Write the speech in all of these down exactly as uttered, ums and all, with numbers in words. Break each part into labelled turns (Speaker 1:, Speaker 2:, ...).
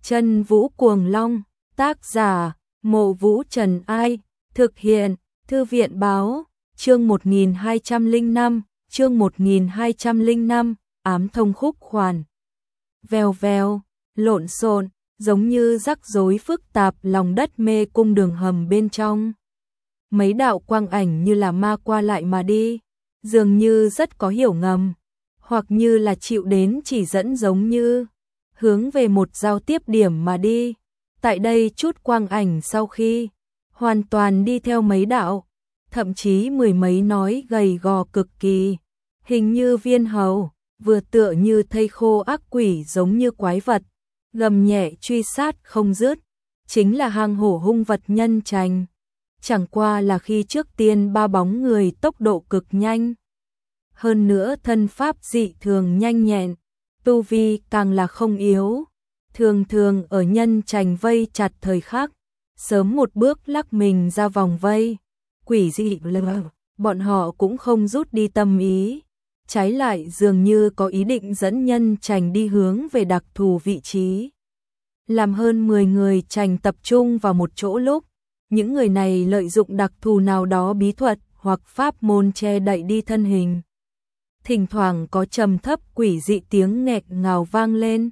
Speaker 1: Chân Vũ Cuồng Long, tác giả, Mộ Vũ Trần Ai, thực hiện, Thư viện Báo, chương một nghìn hai trăm lẻ năm, chương một nghìn hai trăm lẻ năm, ám thông khúc khoản. Vèo vèo, lộn xộn, giống như rắc rối phức tạp lòng đất mê cung đường hầm bên trong. Mấy đạo quang ảnh như là ma qua lại mà đi, dường như rất có hiểu ngầm, hoặc như là chịu đến chỉ dẫn giống như hướng về một giao tiếp điểm mà đi. Tại đây chút quang ảnh sau khi hoàn toàn đi theo mấy đạo, thậm chí mười mấy nói gầy gò cực kỳ, hình như viên hầu, vừa tựa như thây khô ác quỷ giống như quái vật, gầm nhẹ truy sát không dứt, chính là hang hổ hung vật nhân trành. Chẳng qua là khi trước tiên ba bóng người tốc độ cực nhanh, hơn nữa thân pháp dị thường nhanh nhẹn, tu vi càng là không yếu, thường thường ở nhân trành vây chặt thời khắc, sớm một bước lắc mình ra vòng vây, quỷ dị lờ, bọn họ cũng không rút đi tâm ý, trái lại dường như có ý định dẫn nhân trành đi hướng về đặc thù vị trí. Làm hơn mười người trành tập trung vào một chỗ lúc, những người này lợi dụng đặc thù nào đó bí thuật hoặc pháp môn che đậy đi thân hình. Thỉnh thoảng có trầm thấp quỷ dị tiếng nghẹt ngào vang lên,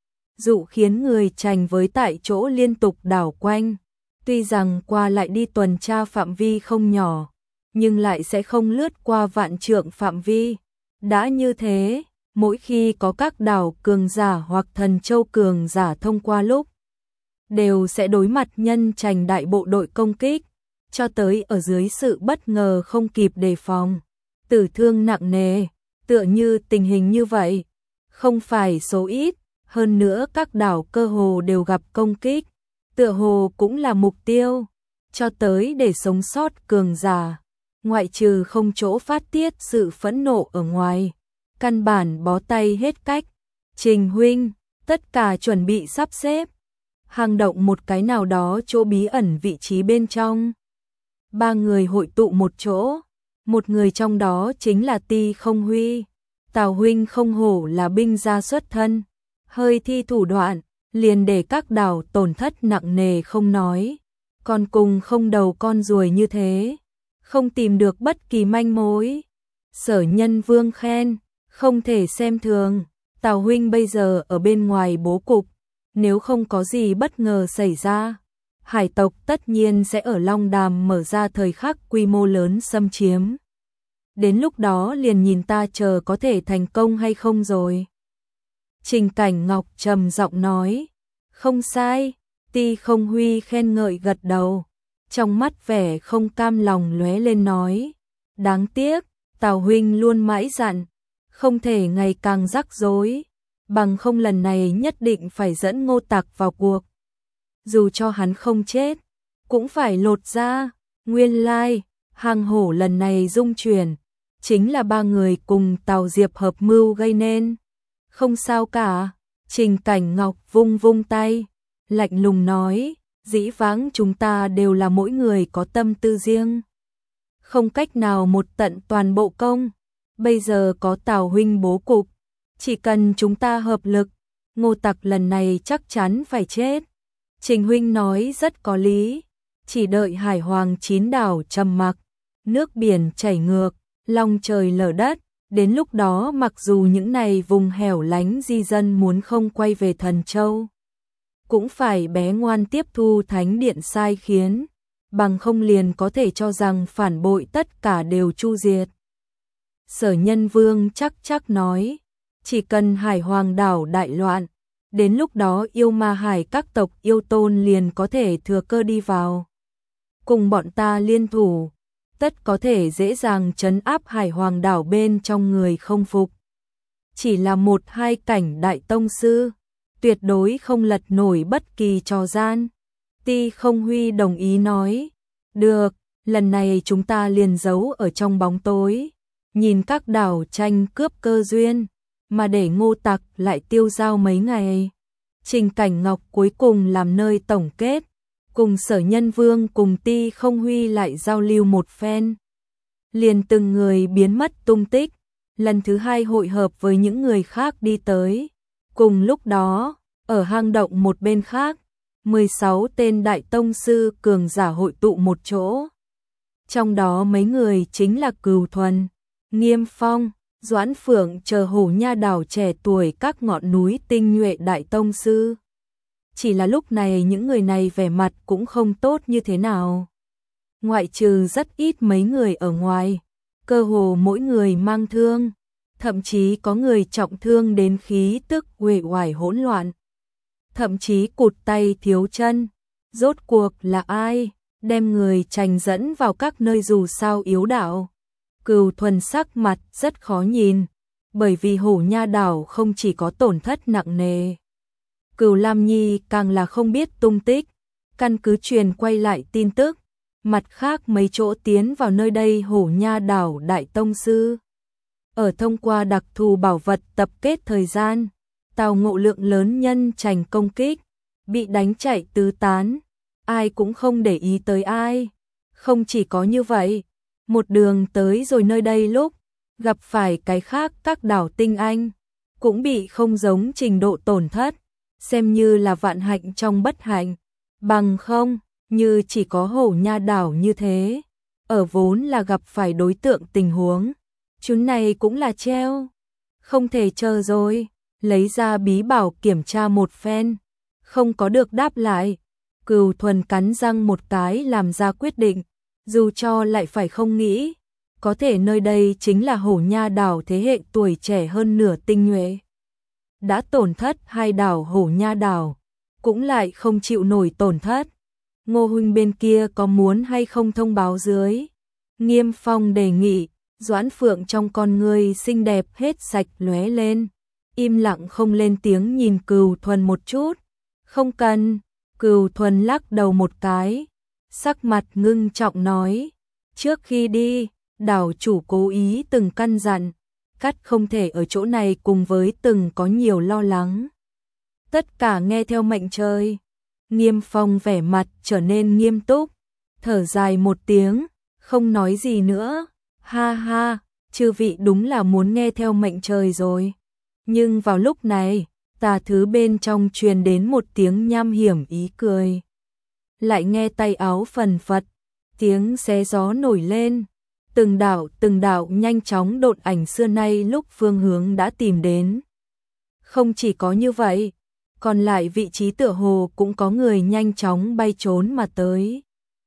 Speaker 1: dụ khiến người trành với tại chỗ liên tục đảo quanh. Tuy rằng qua lại đi tuần tra phạm vi không nhỏ, nhưng lại sẽ không lướt qua vạn trượng phạm vi. Đã như thế, mỗi khi có các đảo cường giả hoặc thần châu cường giả thông qua lúc, đều sẽ đối mặt nhân trành đại bộ đội công kích, cho tới ở dưới sự bất ngờ không kịp đề phòng, tử thương nặng nề. Tựa như tình hình như vậy, không phải số ít, hơn nữa các đảo cơ hồ đều gặp công kích, tựa hồ cũng là mục tiêu, cho tới để sống sót cường giả, ngoại trừ không chỗ phát tiết sự phẫn nộ ở ngoài, căn bản bó tay hết cách. Trình huynh, tất cả chuẩn bị sắp xếp, hang động một cái nào đó chỗ bí ẩn vị trí bên trong. Ba người hội tụ một chỗ. Một người trong đó chính là Ti Không Huy. Tào huynh không hổ là binh gia xuất thân, hơi thi thủ đoạn, liền để các đảo tổn thất nặng nề không nói, còn cùng không đầu con ruồi như thế, không tìm được bất kỳ manh mối. Sở Nhân Vương khen, không thể xem thường, Tào huynh bây giờ ở bên ngoài bố cục, nếu không có gì bất ngờ xảy ra, hải tộc tất nhiên sẽ ở Long Đàm mở ra thời khắc quy mô lớn xâm chiếm. Đến lúc đó liền nhìn ta chờ có thể thành công hay không rồi. Trình Cảnh Ngọc trầm giọng nói, không sai. Ti Không Huy khen ngợi gật đầu, trong mắt vẻ không cam lòng lóe lên nói, đáng tiếc, Tào huynh luôn mãi dặn, không thể ngày càng rắc rối, bằng không lần này nhất định phải dẫn Ngô Tặc vào cuộc. Dù cho hắn không chết, cũng phải lột ra. Nguyên lai, hang hổ lần này dung chuyển, chính là ba người cùng Tào Diệp hợp mưu gây nên. Không sao cả, Trình Cảnh Ngọc vung vung tay, lạnh lùng nói, dĩ vãng chúng ta đều là mỗi người có tâm tư riêng, không cách nào một tận toàn bộ công. Bây giờ có Tào huynh bố cục, chỉ cần chúng ta hợp lực, Ngô Tặc lần này chắc chắn phải chết. Trình huynh nói rất có lý, chỉ đợi hải hoàng chín đảo trầm mặc, nước biển chảy ngược, long trời lở đất, đến lúc đó mặc dù những này vùng hẻo lánh di dân muốn không quay về Thần Châu, cũng phải bé ngoan tiếp thu thánh điện sai khiến, bằng không liền có thể cho rằng phản bội tất cả đều chu diệt. Sở Nhân Vương chắc chắc nói, chỉ cần hải hoàng đảo đại loạn, đến lúc đó yêu ma hải các tộc yêu tôn liền có thể thừa cơ đi vào, cùng bọn ta liên thủ, tất có thể dễ dàng trấn áp hải hoàng đảo bên trong người không phục. Chỉ là một hai cảnh đại tông sư, tuyệt đối không lật nổi bất kỳ trò gian. Ti Không Huy đồng ý nói, được, lần này chúng ta liền giấu ở trong bóng tối, nhìn các đảo tranh cướp cơ duyên, mà để Ngô Tặc lại tiêu dao mấy ngày. Trình Cảnh Ngọc cuối cùng làm nơi tổng kết, cùng Sở Nhân Vương cùng Ti Không Huy lại giao lưu một phen, liền từng người biến mất tung tích, lần thứ hai hội hợp với những người khác đi tới. Cùng lúc đó, Ở hang động một bên khác, mười sáu tên đại tông sư cường giả hội tụ một chỗ. Trong đó mấy người chính là Cửu Thuần, Nghiêm Phong, Doãn Phượng chờ Hổ Nha Đảo trẻ tuổi các ngọn núi tinh nhuệ đại tông sư. Chỉ là lúc này những người này vẻ mặt cũng không tốt như thế nào. Ngoại trừ rất ít mấy người ở ngoài, cơ hồ mỗi người mang thương, thậm chí có người trọng thương đến khí tức uể oải hỗn loạn. Thậm chí cụt tay thiếu chân. Rốt cuộc là ai đem người trành dẫn vào các nơi dù sao yếu đạo? Cửu Thuần sắc mặt rất khó nhìn, bởi vì Hổ Nha Đảo không chỉ có tổn thất nặng nề. Cửu Lam Nhi càng là không biết tung tích, căn cứ truyền quay lại tin tức, mặt khác mấy chỗ tiến vào nơi đây Hổ Nha Đảo đại tông sư. Ở thông qua đặc thù bảo vật tập kết thời gian, tào ngộ lượng lớn nhân trành công kích, bị đánh chạy tứ tán, ai cũng không để ý tới ai. Không chỉ có như vậy, một đường tới rồi nơi đây lúc gặp phải cái khác các đảo tinh anh, cũng bị không giống trình độ tổn thất, xem như là vạn hạnh trong bất hạnh, bằng không, như chỉ có Hổ Nha Đảo như thế, ở vốn là gặp phải đối tượng tình huống, chúng này cũng là treo, không thể chờ rồi, lấy ra bí bảo kiểm tra một phen, không có được đáp lại. Cửu Thuần cắn răng một cái làm ra quyết định, dù cho lại phải không nghĩ, có thể nơi đây chính là Hổ Nha Đảo thế hệ tuổi trẻ hơn nửa tinh nhuệ. Đã tổn thất hai đảo Hổ Nha Đảo, cũng lại không chịu nổi tổn thất. Ngô huynh bên kia có muốn hay không thông báo dưới? Nghiêm Phong đề nghị. Doãn Phượng trong con ngươi xinh đẹp hết sạch lóe lên, im lặng không lên tiếng nhìn Cửu Thuần một chút. Không cần. Cửu Thuần lắc đầu một cái, sắc mặt ngưng trọng nói, trước khi đi, đảo chủ cố ý từng căn dặn, cắt không thể ở chỗ này cùng với từng có nhiều lo lắng. Tất cả nghe theo mệnh trời. Nghiêm Phong vẻ mặt trở nên nghiêm túc, thở dài một tiếng, không nói gì nữa. Ha ha, chư vị đúng là muốn nghe theo mệnh trời rồi. Nhưng vào lúc này, tà thứ bên trong truyền đến một tiếng nham hiểm ý cười. Lại nghe tay áo phần phật, tiếng xé gió nổi lên. Từng đạo từng đạo nhanh chóng độn ảnh xưa nay lúc phương hướng đã tìm đến. Không chỉ có như vậy, còn lại vị trí tựa hồ cũng có người nhanh chóng bay trốn mà tới.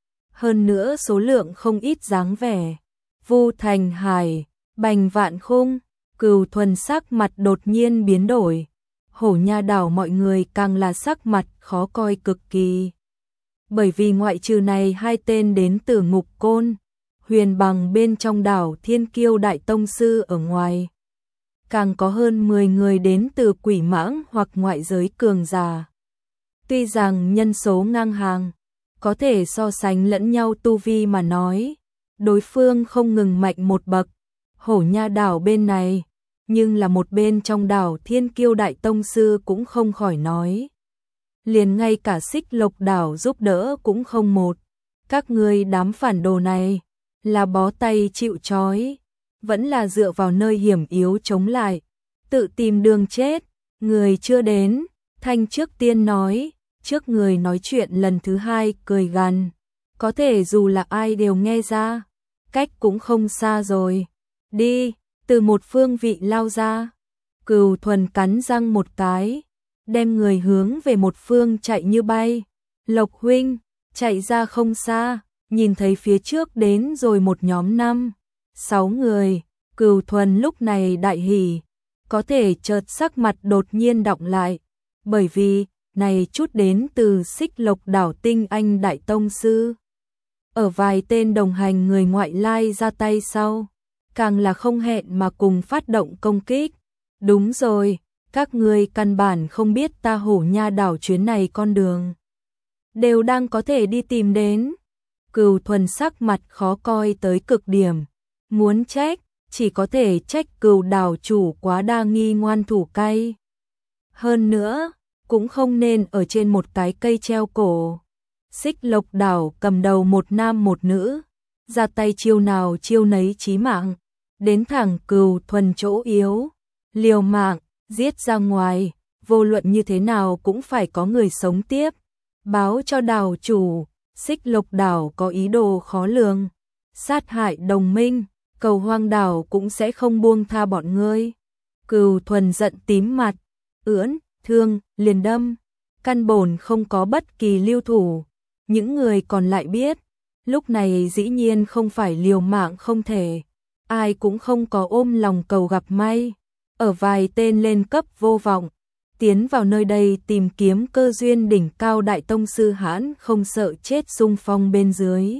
Speaker 1: Hơn nữa số lượng không ít dáng vẻ. Vu Thành Hải, Bành Vạn Khung, Cửu Thuần sắc mặt đột nhiên biến đổi. Hổ Nha Đảo mọi người càng là sắc mặt khó coi cực kỳ. Bởi vì ngoại trừ này hai tên đến từ Ngục Côn, Huyền Bằng bên trong đảo Thiên Kiêu Đại Tông Sư ở ngoài. Càng có hơn mười người đến từ Quỷ Mãng hoặc ngoại giới cường giả. Tuy rằng nhân số ngang hàng, có thể so sánh lẫn nhau tu vi mà nói, đối phương không ngừng mạnh một bậc. Hổ Nha Đảo bên này, nhưng là một bên trong đảo Thiên Kiêu Đại Tông Sư cũng không khỏi nói. Liền ngay cả Xích Lộc Đảo giúp đỡ cũng không một. Các ngươi đám phản đồ này, là bó tay chịu trói, vẫn là dựa vào nơi hiểm yếu chống lại, tự tìm đường chết. Người chưa đến, Thanh trước tiên nói, trước người nói chuyện lần thứ hai cười gằn. Có thể dù là ai đều nghe ra, cách cũng không xa rồi. Đi, từ một phương vị lao ra. Cửu Thuần cắn răng một cái, đem người hướng về một phương chạy như bay. Lộc huynh, chạy ra không xa, nhìn thấy phía trước đến rồi một nhóm năm, sáu người. Cửu Thuần lúc này đại hỉ, có thể chợt sắc mặt đột nhiên đọng lại, bởi vì này chút đến từ Xích Lộc Đảo tinh anh đại tông sư. Ở vài tên đồng hành người ngoại lai ra tay sau, càng là không hẹn mà cùng phát động công kích. Đúng rồi, các ngươi căn bản không biết ta Hổ Nha Đảo chuyến này con đường đều đang có thể đi tìm đến. Cửu Thuần sắc mặt khó coi tới cực điểm, muốn trách, chỉ có thể trách Cửu đảo chủ quá đa nghi ngoan thủ cay. Hơn nữa, cũng không nên ở trên một cái cây treo cổ. Xích Lộc Đảo cầm đầu một nam một nữ, ra tay chiêu nào chiêu nấy chí mạng, đến thẳng Cửu Thuần chỗ yếu, liều mạng, giết ra ngoài, vô luận như thế nào cũng phải có người sống tiếp. Báo cho đảo chủ, Xích Lộc đảo có ý đồ khó lường, sát hại đồng minh, Cầu Hoang đảo cũng sẽ không buông tha bọn ngươi. Cừu Thuần giận tím mặt, ưỡn, thương, liền đâm, căn bổn không có bất kỳ lưu thủ. Những người còn lại biết, lúc này dĩ nhiên không phải liều mạng không thể, ai cũng không có ôm lòng cầu gặp may, ở vài tên lên cấp vô vọng, tiến vào nơi đây tìm kiếm cơ duyên đỉnh cao đại tông sư hãn không sợ chết xung phong bên dưới.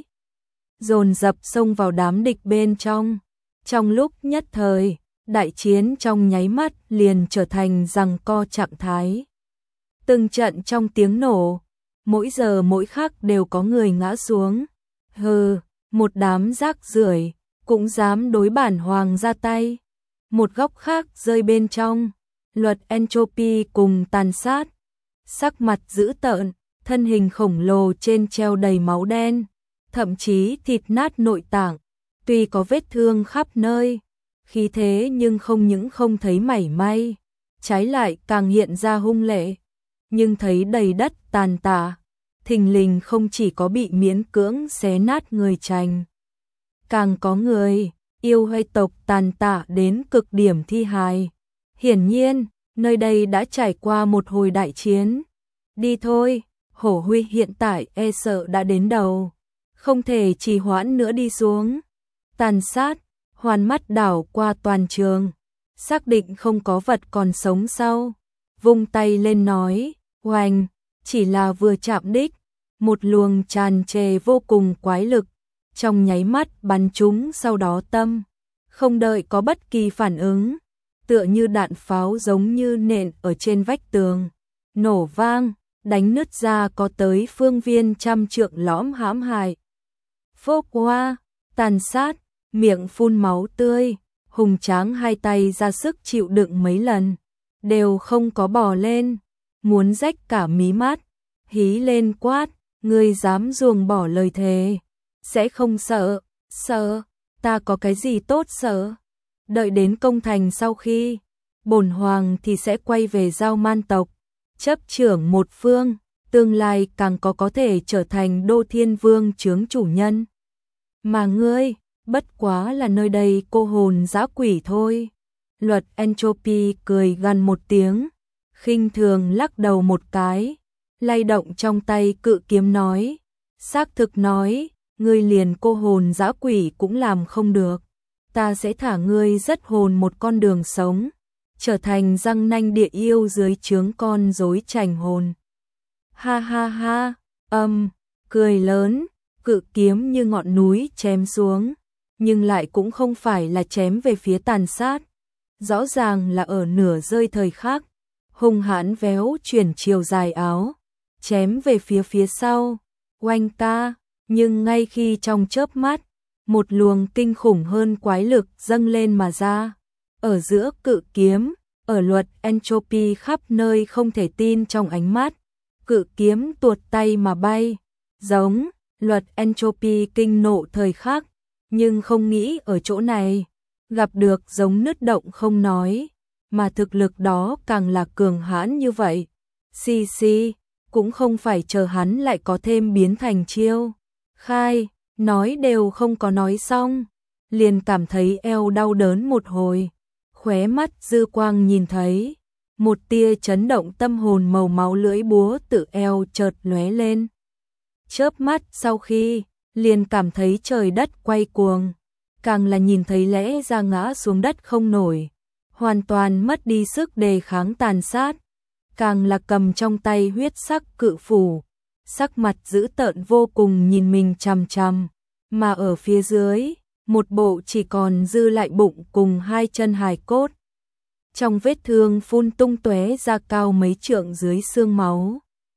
Speaker 1: Dồn dập xông vào đám địch bên trong, trong lúc nhất thời, đại chiến trong nháy mắt liền trở thành giằng co trạng thái. Từng trận trong tiếng nổ, mỗi giờ mỗi khắc đều có người ngã xuống. Hừ, một đám rác rưởi cũng dám đối bản hoàng ra tay. Một góc khác rơi bên trong, Luật Entropy cùng tàn sát. Sắc mặt dữ tợn, thân hình khổng lồ trên treo đầy máu đen, thậm chí thịt nát nội tạng, tuy có vết thương khắp nơi, khí thế nhưng không những không thấy mảy may, trái lại càng hiện ra hung lệ. Nhưng thấy đầy đất tàn tạ, thình lình không chỉ có bị miễn cưỡng xé nát người trành, càng có người yêu hay tộc tàn tạ đến cực điểm thi hài. Hiển nhiên, nơi đây đã trải qua một hồi đại chiến. Đi thôi, Hổ Huy hiện tại e sợ đã đến đầu, không thể trì hoãn nữa đi xuống. Tàn sát, hoàn mắt đảo qua toàn trường, xác định không có vật còn sống sau, vung tay lên nói, oanh, chỉ là vừa chạm đích, một luồng tràn trề vô cùng quái lực, trong nháy mắt bắn chúng sau đó tâm, không đợi có bất kỳ phản ứng, tựa như đạn pháo giống như nện ở trên vách tường, nổ vang, đánh nứt ra có tới phương viên trăm trượng lõm hãm hại. Phốc hoa, tàn sát, miệng phun máu tươi, hùng tráng hai tay ra sức chịu đựng mấy lần, đều không có bò lên, muốn rách cả mí mắt, hí lên quát, ngươi dám ruồng bỏ lời thề, sẽ không sợ, sợ, ta có cái gì tốt sợ, đợi đến công thành sau khi, bổn hoàng thì sẽ quay về Giao Man tộc, chấp trưởng một phương, tương lai càng có có thể trở thành Đô Thiên Vương chướng chủ nhân. Mà ngươi, bất quá là nơi đây cô hồn dã quỷ thôi. Luật Entropy cười gằn một tiếng, khinh thường lắc đầu một cái, lay động trong tay cự kiếm nói, xác thực nói, ngươi liền cô hồn dã quỷ cũng làm không được, ta sẽ thả ngươi rất hồn một con đường sống, trở thành răng nanh địa yêu dưới trướng con rối trành hồn. Ha ha ha, âm, cười lớn, cự kiếm như ngọn núi chém xuống, nhưng lại cũng không phải là chém về phía tàn sát, rõ ràng là ở nửa rơi thời khắc, hung hãn véo chuyển chiều dài áo, chém về phía phía sau, oanh ca, nhưng ngay khi trong chớp mắt, một luồng kinh khủng hơn quái lực dâng lên mà ra, ở giữa cự kiếm, ở Luật Entropy khắp nơi không thể tin trong ánh mắt, cự kiếm tuột tay mà bay, giống, Luật Entropy kinh nộ thời khắc, nhưng không nghĩ ở chỗ này, gặp được giống nứt động không nói, mà thực lực đó càng là cường hãn như vậy. Xì xì, cũng không phải chờ hắn lại có thêm biến thành chiêu. Khai, nói đều không có nói xong, liền cảm thấy eo đau đớn một hồi, khóe mắt dư quang nhìn thấy, một tia chấn động tâm hồn màu máu lưỡi búa tự eo chợt lóe lên. Chớp mắt sau khi, liền cảm thấy trời đất quay cuồng, càng là nhìn thấy lẽ ra ngã xuống đất không nổi, hoàn toàn mất đi sức đề kháng tàn sát, càng là cầm trong tay huyết sắc cự phủ, sắc mặt dữ tợn vô cùng nhìn mình chằm chằm, mà ở phía dưới, một bộ chỉ còn dư lại bụng cùng hai chân hài cốt. Trong vết thương phun tung tóe ra cao mấy trượng dưới xương máu.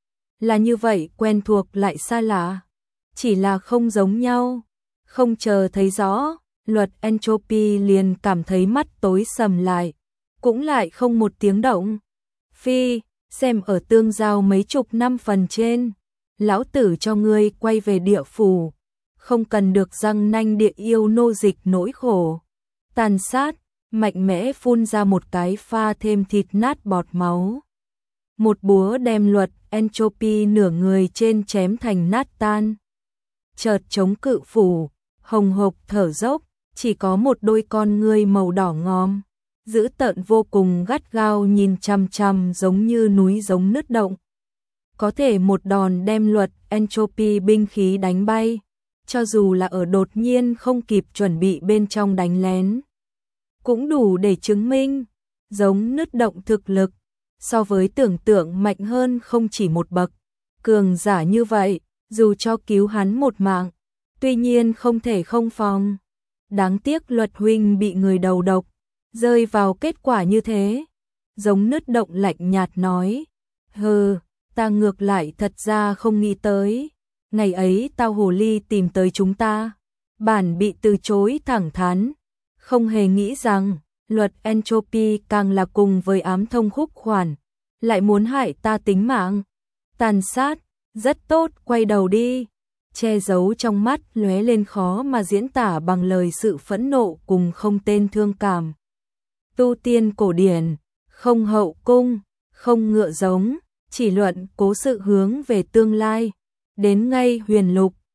Speaker 1: Là như vậy quen thuộc lại xa lạ, chỉ là không giống nhau, không chờ thấy rõ, Luật Entropy liền cảm thấy mắt tối sầm lại, cũng lại không một tiếng động. Phi, xem ở tương giao mấy chục năm phần trên, lão tử cho ngươi quay về địa phủ, không cần được răng nanh địa yêu nô dịch nỗi khổ. Tàn sát, mạnh mẽ phun ra một cái pha thêm thịt nát bọt máu. một búa đem luật entropy nửa người trên chém thành nát tan. Chợt chống cự phủ, hồng hộc thở dốc, chỉ có một đôi con ngươi màu đỏ ngòm, dữ tợn vô cùng gắt gao nhìn chằm chằm giống như núi giống nứt động. Có thể một đòn đem luật entropy binh khí đánh bay, cho dù là ở đột nhiên không kịp chuẩn bị bên trong đánh lén. Cũng đủ để chứng minh, giống nứt động thực lực, so với tưởng tượng mạnh hơn không chỉ một bậc. Cường giả như vậy, dù cho cứu hắn một mạng, tuy nhiên không thể không phòng. Đáng tiếc luật huynh bị người đầu độc, rơi vào kết quả như thế. Giống nứt động lạnh nhạt nói, hừ, ta ngược lại thật ra không nghĩ tới. Ngày ấy tao hồ ly tìm tới chúng ta, bản bị từ chối thẳng thắn, không hề nghĩ rằng luật entropy càng là cùng với ám thông khúc khoản, lại muốn hại ta tính mạng. Tàn sát, rất tốt, quay đầu đi. Che giấu trong mắt lóe lên khó mà diễn tả bằng lời sự phẫn nộ cùng không tên thương cảm. Tu tiên cổ điển, không hậu cung, không ngựa giống, chỉ luận cố sự hướng về tương lai. Đến ngay huyền lục,